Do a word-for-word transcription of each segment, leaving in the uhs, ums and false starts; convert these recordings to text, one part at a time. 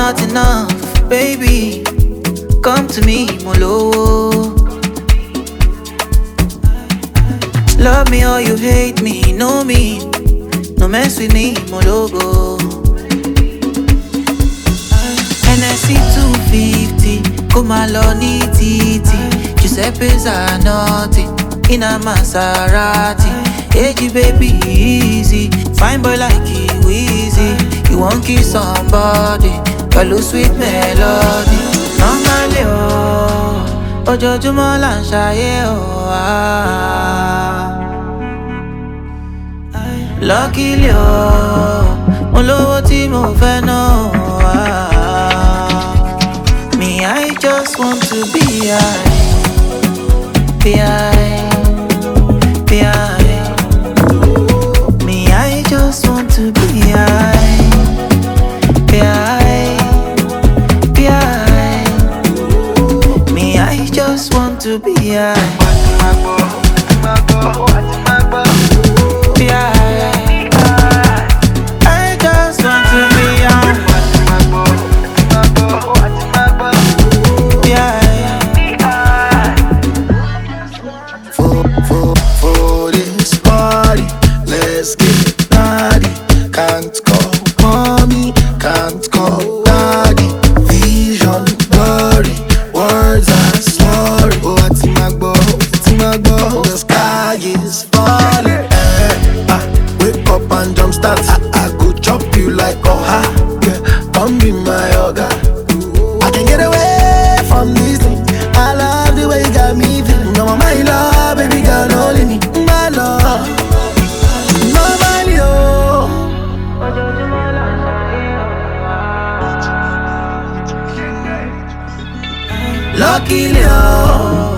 not enough, baby. Come to me, molo. Love me or you hate me, know me. No mess with me, mologo. N S C two fifty, come along, titi. Giuseppe Zanotti, in a Maserati. Hey, baby, easy. Fine boy like you, easy. You won't kiss somebody, follow sweet melody. Normally, oh, ojoojúmọ́ là ń ṣayé, oh, ah. Luckily, oh, mo lówó tí mo fẹ́ ná, oh, ah. Me, I just want to be high, be high, be high. Me, I just want to be high, be high, be high. Me, I just want to be high, be high. I just want to be high, be high. For, for, for this party, let's get naughty. Can't call mommy, can't call daddy. Vision blurry, words are slurry. Oh, Atimagbo, Atimagbo, the sky is falling. Eh, ah, wake up and jump start. I, I go chop you like oh ha. Yeah, come be my yoga. I can get away from this thing. I love the way you got me feeling. No, my love, baby girl, only me, my love. Normally, oh. Luckily, oh.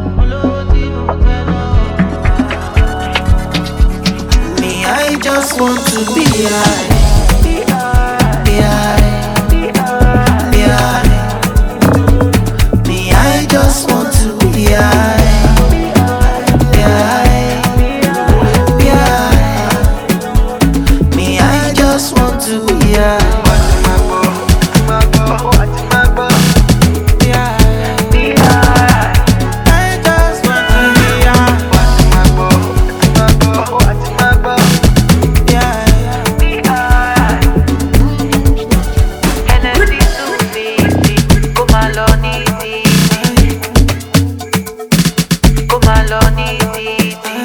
Me, I just want to be high, be high, be high. Me, I just want to be high, be high, be high. Me, I just want to be high. Come along,